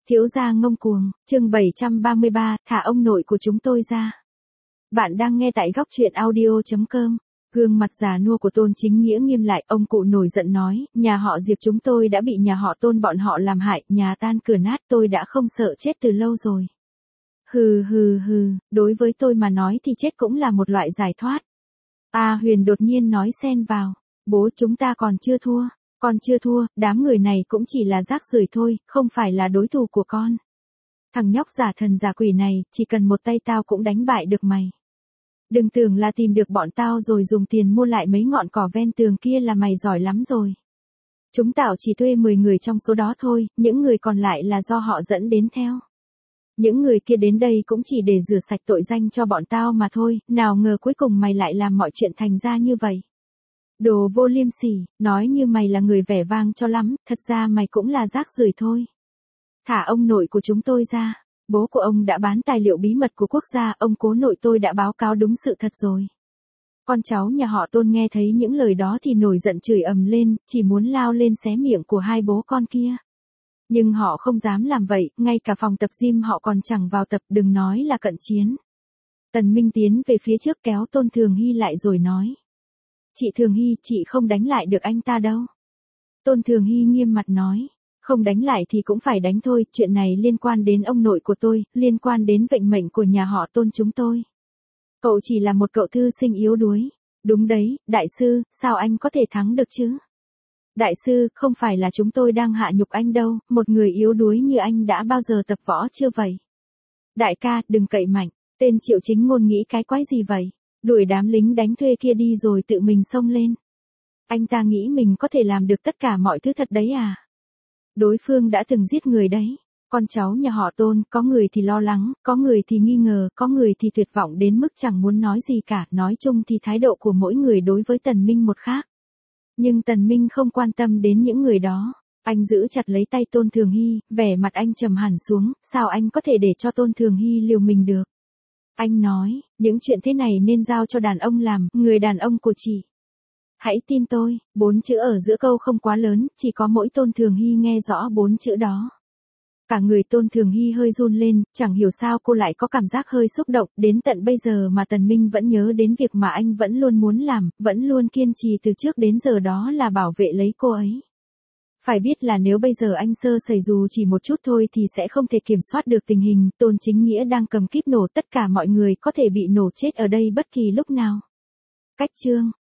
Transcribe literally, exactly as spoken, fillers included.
Thiếu gia ngông cuồng, chương bảy trăm ba mươi ba, thả ông nội của chúng tôi ra. Bạn đang nghe tại góc truyện audio.com. Gương mặt già nua của Tôn Chính Nghĩa nghiêm lại, ông cụ nổi giận nói, nhà họ Diệp chúng tôi đã bị nhà họ Tôn bọn họ làm hại, nhà tan cửa nát, tôi đã không sợ chết từ lâu rồi. Hừ hừ hừ, đối với tôi mà nói thì chết cũng là một loại giải thoát. A Huyền đột nhiên nói xen vào, bố chúng ta còn chưa thua. Con chưa thua, đám người này cũng chỉ là rác rưởi thôi, không phải là đối thủ của con. Thằng nhóc giả thần giả quỷ này, chỉ cần một tay tao cũng đánh bại được mày. Đừng tưởng là tìm được bọn tao rồi dùng tiền mua lại mấy ngọn cỏ ven tường kia là mày giỏi lắm rồi. Chúng tao chỉ thuê mười người trong số đó thôi, những người còn lại là do họ dẫn đến theo. Những người kia đến đây cũng chỉ để rửa sạch tội danh cho bọn tao mà thôi, nào ngờ cuối cùng mày lại làm mọi chuyện thành ra như vậy. Đồ vô liêm sỉ, nói như mày là người vẻ vang cho lắm, thật ra mày cũng là rác rưởi thôi. Thả ông nội của chúng tôi ra, bố của ông đã bán tài liệu bí mật của quốc gia, ông cố nội tôi đã báo cáo đúng sự thật rồi. Con cháu nhà họ Tôn nghe thấy những lời đó thì nổi giận chửi ầm lên, chỉ muốn lao lên xé miệng của hai bố con kia. Nhưng họ không dám làm vậy, ngay cả phòng tập gym họ còn chẳng vào tập, đừng nói là cận chiến. Tần Minh tiến về phía trước kéo Tôn Thường Hy lại rồi nói. Chị Thường Hy, chị không đánh lại được anh ta đâu. Tôn Thường Hy nghiêm mặt nói, không đánh lại thì cũng phải đánh thôi, chuyện này liên quan đến ông nội của tôi, liên quan đến vận mệnh của nhà họ Tôn chúng tôi. Cậu chỉ là một cậu thư sinh yếu đuối. Đúng đấy, đại sư, sao anh có thể thắng được chứ? Đại sư, không phải là chúng tôi đang hạ nhục anh đâu, một người yếu đuối như anh đã bao giờ tập võ chưa vậy? Đại ca, đừng cậy mạnh, tên Triệu Chính Ngôn nghĩ cái quái gì vậy? Đuổi đám lính đánh thuê kia đi rồi tự mình xông lên. Anh ta nghĩ mình có thể làm được tất cả mọi thứ thật đấy à? Đối phương đã từng giết người đấy. Con cháu nhà họ Tôn, có người thì lo lắng, có người thì nghi ngờ, có người thì tuyệt vọng đến mức chẳng muốn nói gì cả. Nói chung thì thái độ của mỗi người đối với Tần Minh một khác. Nhưng Tần Minh không quan tâm đến những người đó. Anh giữ chặt lấy tay Tôn Thường Hy, vẻ mặt anh trầm hẳn xuống, sao anh có thể để cho Tôn Thường Hy liều mình được? Anh nói, những chuyện thế này nên giao cho đàn ông làm, người đàn ông của chị. Hãy tin tôi, bốn chữ ở giữa câu không quá lớn, chỉ có mỗi Tôn Thường Hy nghe rõ bốn chữ đó. Cả người Tôn Thường Hy hơi run lên, chẳng hiểu sao cô lại có cảm giác hơi xúc động, đến tận bây giờ mà Tần Minh vẫn nhớ đến việc mà anh vẫn luôn muốn làm, vẫn luôn kiên trì từ trước đến giờ đó là bảo vệ lấy cô ấy. Phải biết là nếu bây giờ anh sơ sẩy dù chỉ một chút thôi thì sẽ không thể kiểm soát được tình hình, Tôn Chính Nghĩa đang cầm kíp nổ, tất cả mọi người có thể bị nổ chết ở đây bất kỳ lúc nào. Cách chương